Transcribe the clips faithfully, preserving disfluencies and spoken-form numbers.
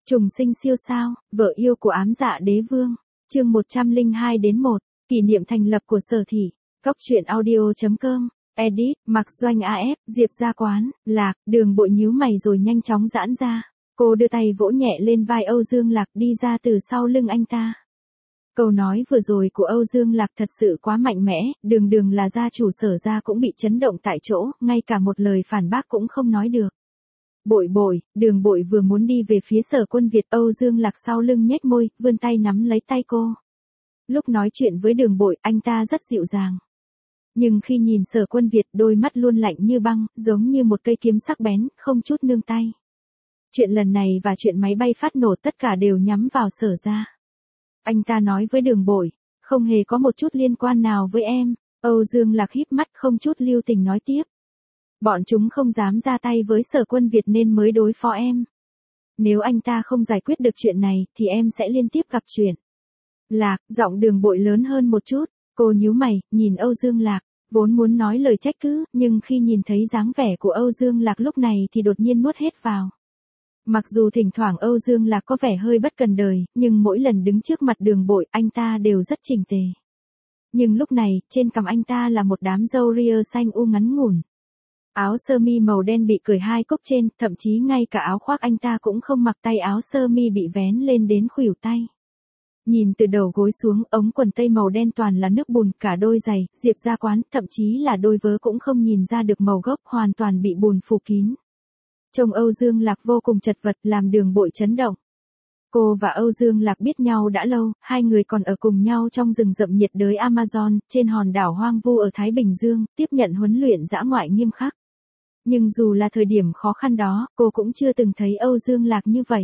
Trùng sinh siêu sao, vợ yêu của ám dạ đế vương. Chương một trăm lẻ hai đến một, kỷ niệm thành lập của Sở Thị. Cóc truyện audio chấm com. Edit, Mặc Doanh a ép, Diệp Gia Quán, Lạc, Đường Bội nhíu mày rồi nhanh chóng giãn ra. Cô đưa tay vỗ nhẹ lên vai Âu Dương Lạc đi ra từ sau lưng anh ta. Câu nói vừa rồi của Âu Dương Lạc thật sự quá mạnh mẽ, đường đường là gia chủ Sở gia cũng bị chấn động tại chỗ, ngay cả một lời phản bác cũng không nói được. Bội bội, Đường Bội vừa muốn đi về phía Sở Quân Việt, Âu Dương Lạc sau lưng nhếch môi, vươn tay nắm lấy tay cô. Lúc nói chuyện với Đường Bội, anh ta rất dịu dàng. Nhưng khi nhìn Sở Quân Việt, đôi mắt luôn lạnh như băng, giống như một cây kiếm sắc bén, không chút nương tay. Chuyện lần này và chuyện máy bay phát nổ tất cả đều nhắm vào Sở gia. Anh ta nói với Đường Bội, không hề có một chút liên quan nào với em. Âu Dương Lạc híp mắt không chút lưu tình nói tiếp. Bọn chúng không dám ra tay với Sở Quân Việt nên mới đối phó em. Nếu anh ta không giải quyết được chuyện này, thì em sẽ liên tiếp gặp chuyện. Lạc, giọng Đường Bội lớn hơn một chút, cô nhíu mày, nhìn Âu Dương Lạc, vốn muốn nói lời trách cứ, nhưng khi nhìn thấy dáng vẻ của Âu Dương Lạc lúc này thì đột nhiên nuốt hết vào. Mặc dù thỉnh thoảng Âu Dương Lạc có vẻ hơi bất cần đời, nhưng mỗi lần đứng trước mặt Đường Bội, anh ta đều rất chỉnh tề. Nhưng lúc này, trên cằm anh ta là một đám râu ria xanh u ngắn ngủn. Áo sơ mi màu đen bị cởi hai cúc trên, thậm chí ngay cả áo khoác anh ta cũng không mặc, tay áo sơ mi bị vén lên đến khuỷu tay. Nhìn từ đầu gối xuống, ống quần tây màu đen toàn là nước bùn, cả đôi giày, Diệp Gia Quán, thậm chí là đôi vớ cũng không nhìn ra được màu gốc, hoàn toàn bị bùn phủ kín. Trông Âu Dương Lạc vô cùng chật vật, làm Đường Bội chấn động. Cô và Âu Dương Lạc biết nhau đã lâu, hai người còn ở cùng nhau trong rừng rậm nhiệt đới Amazon, trên hòn đảo hoang vu ở Thái Bình Dương, tiếp nhận huấn luyện dã ngoại nghiêm khắc. Nhưng dù là thời điểm khó khăn đó, cô cũng chưa từng thấy Âu Dương Lạc như vậy.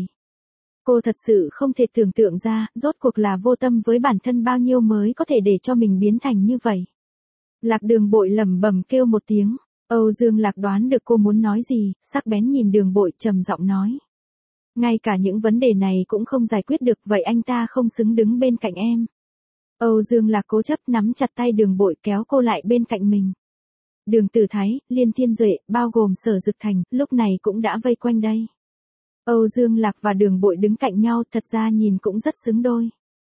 Cô thật sự không thể tưởng tượng ra, rốt cuộc là vô tâm với bản thân bao nhiêu mới có thể để cho mình biến thành như vậy. Lạc Đường Bội lẩm bẩm kêu một tiếng. Âu Dương Lạc đoán được cô muốn nói gì, sắc bén nhìn Đường Bội trầm giọng nói. Ngay cả những vấn đề này cũng không giải quyết được, vậy anh ta không xứng đứng bên cạnh em. Âu Dương Lạc cố chấp nắm chặt tay Đường Bội kéo cô lại bên cạnh mình. Đường Tử Thái, Liên Thiên Duệ, bao gồm Sở Dực Thành, lúc này cũng đã vây quanh đây. Âu Dương Lạc và Đường Bội đứng cạnh nhau, thật ra nhìn cũng rất xứng đôi.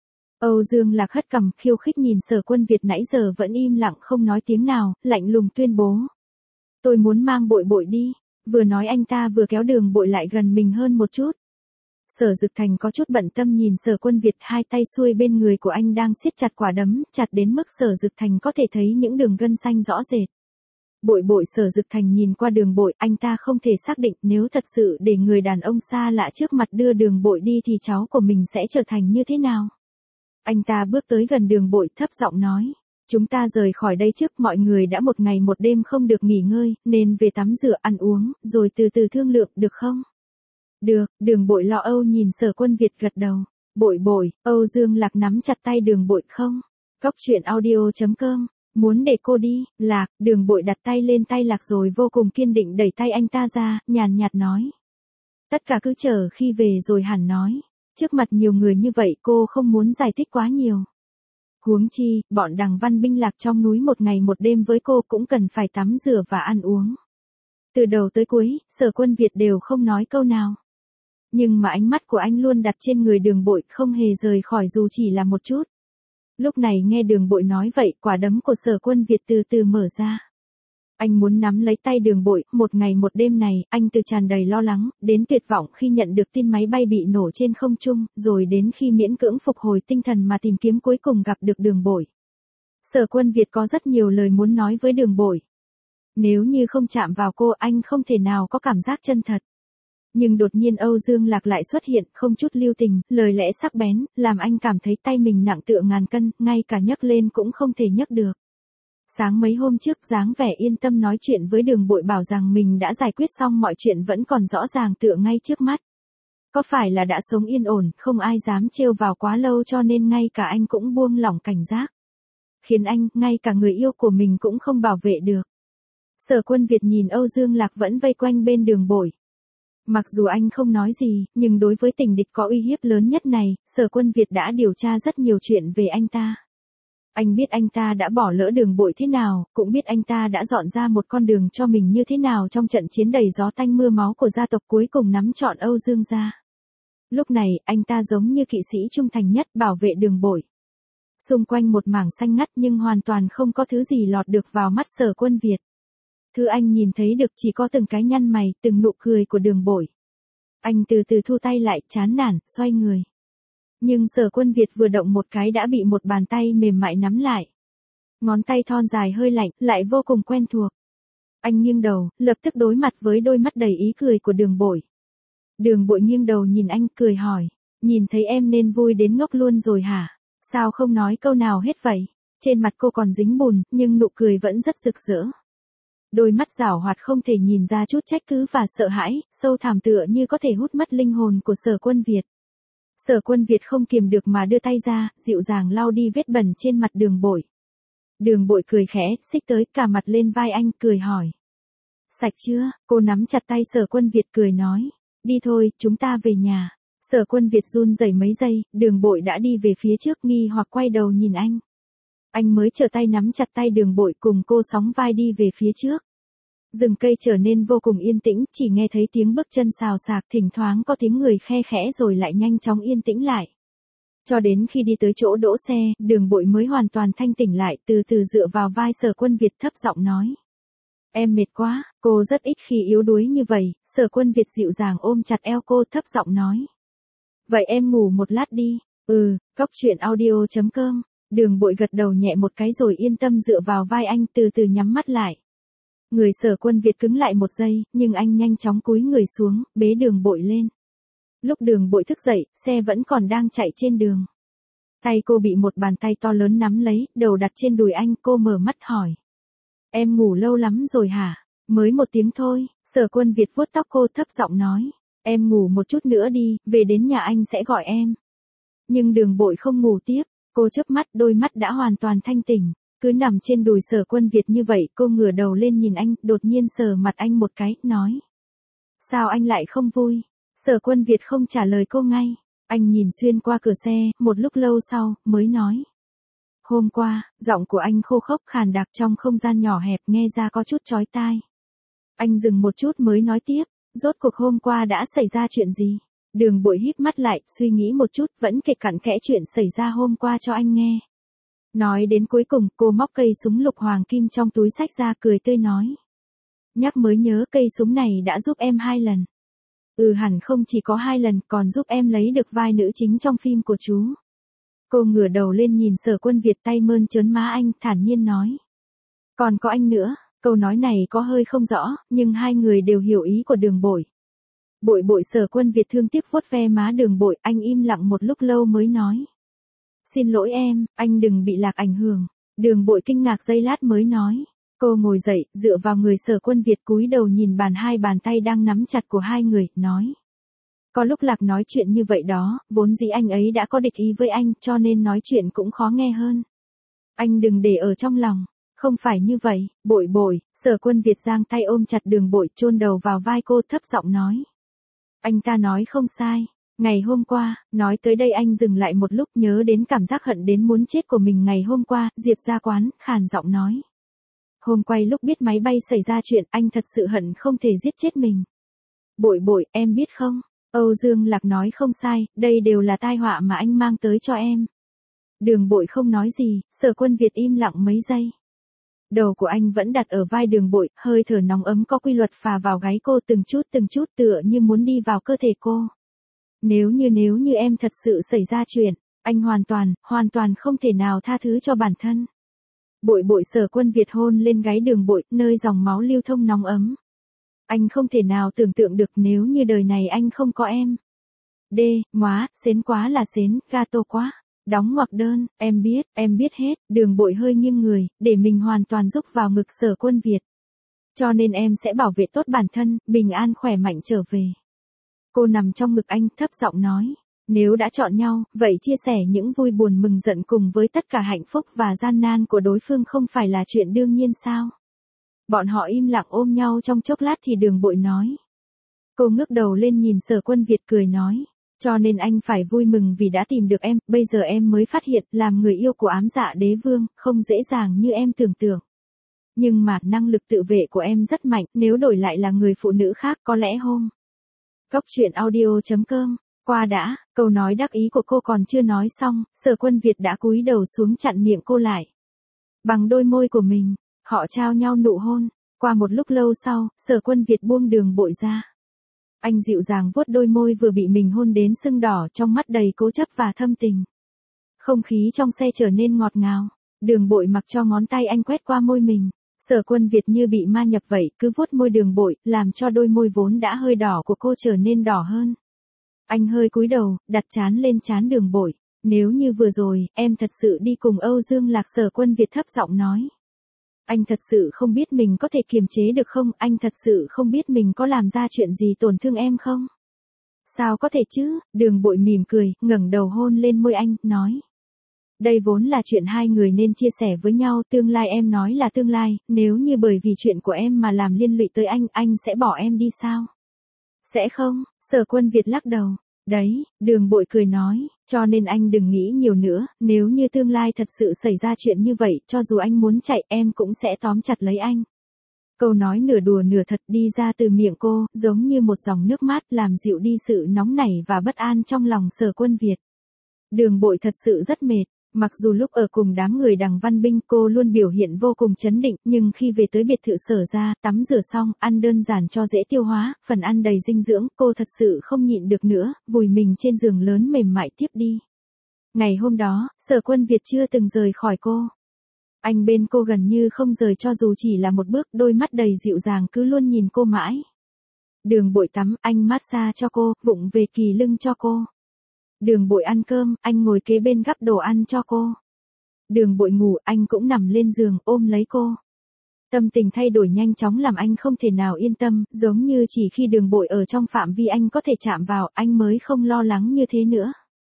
Âu Dương Lạc hất cằm khiêu khích nhìn Sở Quân Việt nãy giờ vẫn im lặng không nói tiếng nào, lạnh lùng tuyên bố. Tôi muốn mang Bội Bội đi. Vừa nói anh ta vừa kéo Đường Bội lại gần mình hơn một chút. Sở Dực Thành có chút bận tâm nhìn Sở Quân Việt, hai tay xuôi bên người của anh đang siết chặt quả đấm, chặt đến mức Sở Dực Thành có thể thấy những đường gân xanh rõ rệt. Bội Bội, Sở Dực Thành nhìn qua Đường Bội, anh ta không thể xác định nếu thật sự để người đàn ông xa lạ trước mặt đưa Đường Bội đi thì cháu của mình sẽ trở thành như thế nào. Anh ta bước tới gần Đường Bội thấp giọng nói. Chúng ta rời khỏi đây trước, mọi người đã một ngày một đêm không được nghỉ ngơi, nên về tắm rửa ăn uống, rồi từ từ thương lượng, được không? Được, Đường Bội lo âu nhìn Sở Quân Việt gật đầu. Bội Bội, Âu Dương Lạc nắm chặt tay Đường Bội không? Cóc truyện audio chấm com. Muốn để cô đi, Lạc, Đường Bội đặt tay lên tay Lạc rồi vô cùng kiên định đẩy tay anh ta ra, nhàn nhạt nói. Tất cả cứ chờ khi về rồi hẳn nói. Trước mặt nhiều người như vậy cô không muốn giải thích quá nhiều. Huống chi, bọn Đằng Văn binh lạc trong núi một ngày một đêm với cô cũng cần phải tắm rửa và ăn uống. Từ đầu tới cuối, Sở Quân Việt đều không nói câu nào. Nhưng mà ánh mắt của anh luôn đặt trên người Đường Bội, không hề rời khỏi dù chỉ là một chút. Lúc này nghe Đường Bội nói vậy, quả đấm của Sở Quân Việt từ từ mở ra. Anh muốn nắm lấy tay Đường Bội, một ngày một đêm này, anh từ tràn đầy lo lắng, đến tuyệt vọng khi nhận được tin máy bay bị nổ trên không trung, rồi đến khi miễn cưỡng phục hồi tinh thần mà tìm kiếm cuối cùng gặp được Đường Bội. Sở Quân Việt có rất nhiều lời muốn nói với Đường Bội. Nếu như không chạm vào cô, anh không thể nào có cảm giác chân thật. Nhưng đột nhiên Âu Dương Lạc lại xuất hiện, không chút lưu tình, lời lẽ sắc bén, làm anh cảm thấy tay mình nặng tựa ngàn cân, ngay cả nhấc lên cũng không thể nhấc được. Sáng mấy hôm trước, dáng vẻ yên tâm nói chuyện với Đường Bội bảo rằng mình đã giải quyết xong mọi chuyện vẫn còn rõ ràng tựa ngay trước mắt. Có phải là đã sống yên ổn, không ai dám trêu vào quá lâu cho nên ngay cả anh cũng buông lỏng cảnh giác. Khiến anh, ngay cả người yêu của mình cũng không bảo vệ được. Sở Quân Việt nhìn Âu Dương Lạc vẫn vây quanh bên Đường Bội. Mặc dù anh không nói gì, nhưng đối với tình địch có uy hiếp lớn nhất này, Sở Quân Việt đã điều tra rất nhiều chuyện về anh ta. Anh biết anh ta đã bỏ lỡ Đường Bội thế nào, cũng biết anh ta đã dọn ra một con đường cho mình như thế nào trong trận chiến đầy gió tanh mưa máu của gia tộc cuối cùng nắm trọn Âu Dương gia. Lúc này, anh ta giống như kỵ sĩ trung thành nhất bảo vệ Đường Bội. Xung quanh một mảng xanh ngắt nhưng hoàn toàn không có thứ gì lọt được vào mắt Sở Quân Việt. Thứ anh nhìn thấy được chỉ có từng cái nhăn mày, từng nụ cười của Đường Bội. Anh từ từ thu tay lại, chán nản, xoay người. Nhưng Sở Quân Việt vừa động một cái đã bị một bàn tay mềm mại nắm lại. Ngón tay thon dài hơi lạnh, lại vô cùng quen thuộc. Anh nghiêng đầu, lập tức đối mặt với đôi mắt đầy ý cười của Đường Bội. Đường Bội nghiêng đầu nhìn anh, cười hỏi. Nhìn thấy em nên vui đến ngốc luôn rồi hả? Sao không nói câu nào hết vậy? Trên mặt cô còn dính bùn, nhưng nụ cười vẫn rất rực rỡ. Đôi mắt giảo hoạt không thể nhìn ra chút trách cứ và sợ hãi, sâu thẳm tựa như có thể hút mất linh hồn của Sở Quân Việt. Sở Quân Việt không kiềm được mà đưa tay ra, dịu dàng lau đi vết bẩn trên mặt Đường Bội. Đường Bội cười khẽ, xích tới cả mặt lên vai anh, cười hỏi. Sạch chưa? Cô nắm chặt tay Sở Quân Việt cười nói. Đi thôi, chúng ta về nhà. Sở Quân Việt run rẩy mấy giây, Đường Bội đã đi về phía trước nghi hoặc quay đầu nhìn anh. Anh mới trở tay nắm chặt tay Đường Bội cùng cô sóng vai đi về phía trước. Rừng cây trở nên vô cùng yên tĩnh, chỉ nghe thấy tiếng bước chân xào xạc, thỉnh thoảng có tiếng người khe khẽ rồi lại nhanh chóng yên tĩnh lại. Cho đến khi đi tới chỗ đỗ xe, Đường Bội mới hoàn toàn thanh tỉnh lại, từ từ dựa vào vai Sở Quân Việt thấp giọng nói. Em mệt quá, cô rất ít khi yếu đuối như vậy. Sở Quân Việt dịu dàng ôm chặt eo cô, thấp giọng nói. Vậy em ngủ một lát đi. Ừ, cóc truyện audio chấm com. Đường Bội gật đầu nhẹ một cái rồi yên tâm dựa vào vai anh, từ từ nhắm mắt lại. Người Sở Quân Việt cứng lại một giây, nhưng anh nhanh chóng cúi người xuống, bế Đường Bội lên. Lúc Đường Bội thức dậy, xe vẫn còn đang chạy trên đường. Tay cô bị một bàn tay to lớn nắm lấy, đầu đặt trên đùi anh, cô mở mắt hỏi. Em ngủ lâu lắm rồi hả? Mới một tiếng thôi. Sở Quân Việt vuốt tóc cô, thấp giọng nói. Em ngủ một chút nữa đi, về đến nhà anh sẽ gọi em. Nhưng Đường Bội không ngủ tiếp, cô chớp mắt, đôi mắt đã hoàn toàn thanh tỉnh. Cứ nằm trên đùi Sở Quân Việt như vậy, cô ngửa đầu lên nhìn anh, đột nhiên sờ mặt anh một cái, nói. Sao anh lại không vui? Sở Quân Việt không trả lời cô ngay. Anh nhìn xuyên qua cửa xe, một lúc lâu sau, mới nói. Hôm qua, giọng của anh khô khốc khàn đặc trong không gian nhỏ hẹp, nghe ra có chút chói tai. Anh dừng một chút mới nói tiếp. Rốt cuộc hôm qua đã xảy ra chuyện gì? Đường Bội híp mắt lại, suy nghĩ một chút, vẫn kể cặn kẽ chuyện xảy ra hôm qua cho anh nghe. Nói đến cuối cùng, cô móc cây súng lục hoàng kim trong túi xách ra, cười tươi nói. Nhắc mới nhớ, cây súng này đã giúp em hai lần. Ừ, hẳn không chỉ có hai lần, còn giúp em lấy được vai nữ chính trong phim của chú. Cô ngửa đầu lên nhìn Sở Quân Việt, tay mơn trớn má anh, thản nhiên nói. Còn có anh nữa. Câu nói này có hơi không rõ, nhưng hai người đều hiểu ý của Đường Bội. Bội bội. Sở Quân Việt thương tiếc vuốt ve má Đường Bội, anh im lặng một lúc lâu mới nói. Xin lỗi em, anh đừng bị lạc ảnh hưởng. Đường Bội kinh ngạc giây lát mới nói. Cô ngồi dậy, dựa vào người Sở Quân Việt, cúi đầu nhìn bàn hai bàn tay đang nắm chặt của hai người, nói. Có lúc Lạc nói chuyện như vậy đó, vốn dĩ anh ấy đã có địch ý với anh, cho nên nói chuyện cũng khó nghe hơn. Anh đừng để ở trong lòng. Không phải như vậy, Bội bội. Sở Quân Việt giang tay ôm chặt Đường Bội, chôn đầu vào vai cô, thấp giọng nói. Anh ta nói không sai. Ngày hôm qua, nói tới đây anh dừng lại một lúc, nhớ đến cảm giác hận đến muốn chết của mình ngày hôm qua, Diệp Gia Quán, khàn giọng nói. Hôm quay lúc biết máy bay xảy ra chuyện, anh thật sự hận không thể giết chết mình. Bội bội, em biết không? Âu Dương Lạc nói không sai, đây đều là tai họa mà anh mang tới cho em. Đường Bội không nói gì, Sở Quân Việt im lặng mấy giây. Đầu của anh vẫn đặt ở vai Đường Bội, hơi thở nóng ấm có quy luật phà vào gáy cô từng chút từng chút, tựa như muốn đi vào cơ thể cô. Nếu như nếu như em thật sự xảy ra chuyện, anh hoàn toàn, hoàn toàn không thể nào tha thứ cho bản thân. Bội bội. Sở Quân Việt hôn lên gáy Đường Bội, nơi dòng máu lưu thông nóng ấm. Anh không thể nào tưởng tượng được nếu như đời này anh không có em. Đê, móa, xến quá là xến, gato quá. Đóng ngoặc đơn, em biết, em biết hết. Đường Bội hơi nghiêng người, để mình hoàn toàn rúc vào ngực Sở Quân Việt. Cho nên em sẽ bảo vệ tốt bản thân, bình an khỏe mạnh trở về. Cô nằm trong ngực anh, thấp giọng nói. Nếu đã chọn nhau, vậy chia sẻ những vui buồn mừng giận cùng với tất cả hạnh phúc và gian nan của đối phương không phải là chuyện đương nhiên sao? Bọn họ im lặng ôm nhau trong chốc lát thì Đường Bội nói. Cô ngước đầu lên nhìn Sở Quân Việt, cười nói. Cho nên anh phải vui mừng vì đã tìm được em, bây giờ em mới phát hiện, làm người yêu của ám dạ đế vương, không dễ dàng như em tưởng tượng. Nhưng mà, năng lực tự vệ của em rất mạnh, nếu đổi lại là người phụ nữ khác có lẽ hôm. Cóc truyện audio chấm com Qua đã, câu nói đắc ý của cô còn chưa nói xong, Sở Quân Việt đã cúi đầu xuống chặn miệng cô lại. Bằng đôi môi của mình, họ trao nhau nụ hôn. Qua một lúc lâu sau, Sở Quân Việt buông Đường Bội ra. Anh dịu dàng vuốt đôi môi vừa bị mình hôn đến sưng đỏ, trong mắt đầy cố chấp và thâm tình. Không khí trong xe trở nên ngọt ngào. Đường Bội mặc cho ngón tay anh quét qua môi mình. Sở Quân Việt như bị ma nhập vậy, cứ vuốt môi Đường Bội, làm cho đôi môi vốn đã hơi đỏ của cô trở nên đỏ hơn. Anh hơi cúi đầu, đặt trán lên trán Đường Bội. Nếu như vừa rồi, em thật sự đi cùng Âu Dương Lạc, Sở Quân Việt thấp giọng nói. Anh thật sự không biết mình có thể kiềm chế được không, anh thật sự không biết mình có làm ra chuyện gì tổn thương em không? Sao có thể chứ, Đường Bội mỉm cười, ngẩng đầu hôn lên môi anh, nói. Đây vốn là chuyện hai người nên chia sẻ với nhau, tương lai em nói là tương lai, nếu như bởi vì chuyện của em mà làm liên lụy tới anh, anh sẽ bỏ em đi sao? Sẽ không, Sở Quân Việt lắc đầu. Đấy, Đường Bội cười nói, cho nên anh đừng nghĩ nhiều nữa, nếu như tương lai thật sự xảy ra chuyện như vậy, cho dù anh muốn chạy em cũng sẽ tóm chặt lấy anh. Câu nói nửa đùa nửa thật đi ra từ miệng cô, giống như một dòng nước mát làm dịu đi sự nóng nảy và bất an trong lòng Sở Quân Việt. Đường Bội thật sự rất mệt. Mặc dù lúc ở cùng đám người Đằng Văn Binh cô luôn biểu hiện vô cùng trấn định, nhưng khi về tới biệt thự Sở ra, tắm rửa xong, ăn đơn giản cho dễ tiêu hóa, phần ăn đầy dinh dưỡng, cô thật sự không nhịn được nữa, vùi mình trên giường lớn mềm mại tiếp đi. Ngày hôm đó, Sở Quân Việt chưa từng rời khỏi cô. Anh bên cô gần như không rời cho dù chỉ là một bước, đôi mắt đầy dịu dàng cứ luôn nhìn cô mãi. Đường Bội tắm, anh massage cho cô, vụng về kỳ lưng cho cô. Đường Bội ăn cơm, anh ngồi kế bên gắp đồ ăn cho cô. Đường Bội ngủ, anh cũng nằm lên giường ôm lấy cô. Tâm tình thay đổi nhanh chóng làm anh không thể nào yên tâm, giống như chỉ khi Đường Bội ở trong phạm vi anh có thể chạm vào, anh mới không lo lắng như thế nữa.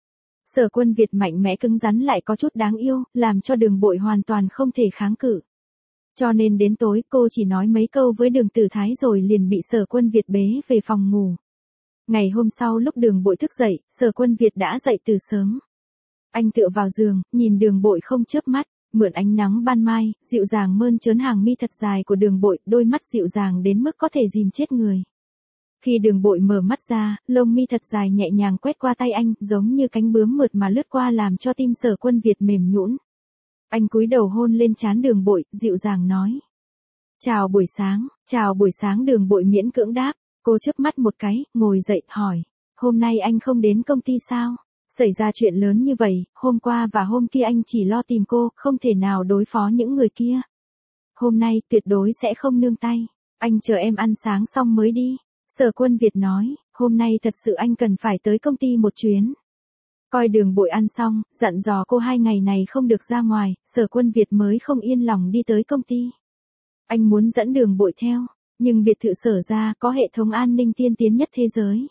Sở Quân Việt mạnh mẽ cứng rắn lại có chút đáng yêu, làm cho Đường Bội hoàn toàn không thể kháng cự. Cho nên đến tối cô chỉ nói mấy câu với Đường Tử Thái rồi liền bị Sở Quân Việt bế về phòng ngủ. Ngày hôm sau lúc Đường Bội thức dậy, Sở Quân Việt đã dậy từ sớm. Anh tựa vào giường, nhìn Đường Bội không chớp mắt, mượn ánh nắng ban mai, dịu dàng mơn trớn hàng mi thật dài của Đường Bội, đôi mắt dịu dàng đến mức có thể dìm chết người. Khi Đường Bội mở mắt ra, lông mi thật dài nhẹ nhàng quét qua tay anh, giống như cánh bướm mượt mà lướt qua làm cho tim Sở Quân Việt mềm nhũn. Anh cúi đầu hôn lên trán Đường Bội, dịu dàng nói. Chào buổi sáng, chào buổi sáng. Đường Bội miễn cưỡng đáp. Cô chớp mắt một cái, ngồi dậy, hỏi. Hôm nay anh không đến công ty sao? Xảy ra chuyện lớn như vậy, hôm qua và hôm kia anh chỉ lo tìm cô, không thể nào đối phó những người kia. Hôm nay, tuyệt đối sẽ không nương tay. Anh chờ em ăn sáng xong mới đi. Sở Quân Việt nói, hôm nay thật sự anh cần phải tới công ty một chuyến. Coi Đường Bội ăn xong, dặn dò cô hai ngày này không được ra ngoài, Sở Quân Việt mới không yên lòng đi tới công ty. Anh muốn dẫn Đường Bội theo. Nhưng biệt thự Sở ra có hệ thống an ninh tiên tiến nhất thế giới.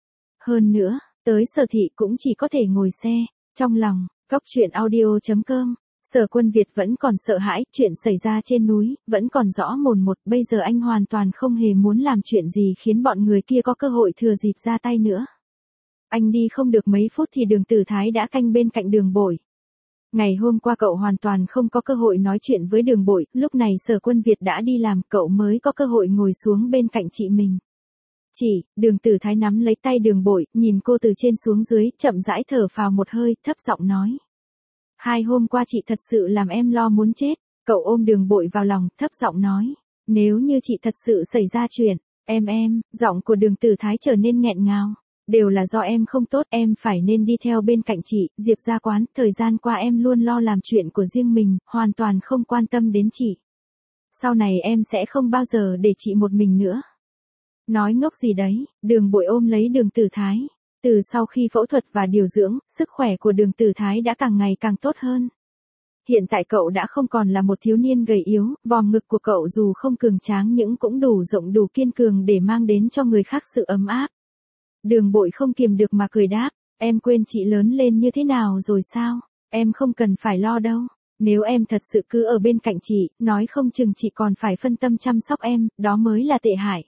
Hơn nữa, tới Sở thị cũng chỉ có thể ngồi xe. Trong lòng, góc truyện audio chấm com, Sở Quân Việt vẫn còn sợ hãi, chuyện xảy ra trên núi, vẫn còn rõ mồn một, bây giờ anh hoàn toàn không hề muốn làm chuyện gì khiến bọn người kia có cơ hội thừa dịp ra tay nữa. Anh đi không được mấy phút thì Đường Tử Thái đã canh bên cạnh Đường Bội. Ngày hôm qua cậu hoàn toàn không có cơ hội nói chuyện với Đường Bội, lúc này Sở Quân Việt đã đi làm, cậu mới có cơ hội ngồi xuống bên cạnh chị mình. Chị, Đường Tử Thái nắm lấy tay Đường Bội, nhìn cô từ trên xuống dưới, chậm rãi thở phào một hơi, thấp giọng nói. Hai hôm qua chị thật sự làm em lo muốn chết, cậu ôm Đường Bội vào lòng, thấp giọng nói. Nếu như chị thật sự xảy ra chuyện, em em, giọng của Đường Tử Thái trở nên nghẹn ngào. Đều là do em không tốt, em phải nên đi theo bên cạnh chị, Diệp Gia Quán, thời gian qua em luôn lo làm chuyện của riêng mình, hoàn toàn không quan tâm đến chị. Sau này em sẽ không bao giờ để chị một mình nữa. Nói ngốc gì đấy, Đường Bội ôm lấy Đường Tử Thái. Từ sau khi phẫu thuật và điều dưỡng, sức khỏe của Đường Tử Thái đã càng ngày càng tốt hơn. Hiện tại cậu đã không còn là một thiếu niên gầy yếu, vòm ngực của cậu dù không cường tráng nhưng cũng đủ rộng đủ kiên cường để mang đến cho người khác sự ấm áp. Đường Bội không kiềm được mà cười đáp, em quên chị lớn lên như thế nào rồi sao, em không cần phải lo đâu, nếu em thật sự cứ ở bên cạnh chị, nói không chừng chị còn phải phân tâm chăm sóc em, đó mới là tệ hại.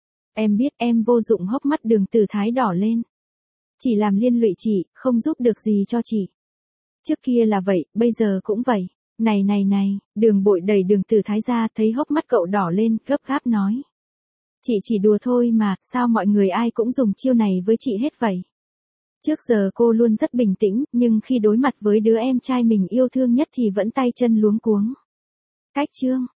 Em biết em vô dụng. Hốc mắt Đường Tử Thái đỏ lên. Chỉ làm liên lụy chị, không giúp được gì cho chị. Trước kia là vậy, bây giờ cũng vậy. Này này này, Đường Bội đẩy Đường Tử Thái ra, thấy hốc mắt cậu đỏ lên, gấp gáp nói. Chị chỉ đùa thôi mà, sao mọi người ai cũng dùng chiêu này với chị hết vậy? Trước giờ cô luôn rất bình tĩnh, nhưng khi đối mặt với đứa em trai mình yêu thương nhất thì vẫn tay chân luống cuống. Cách chương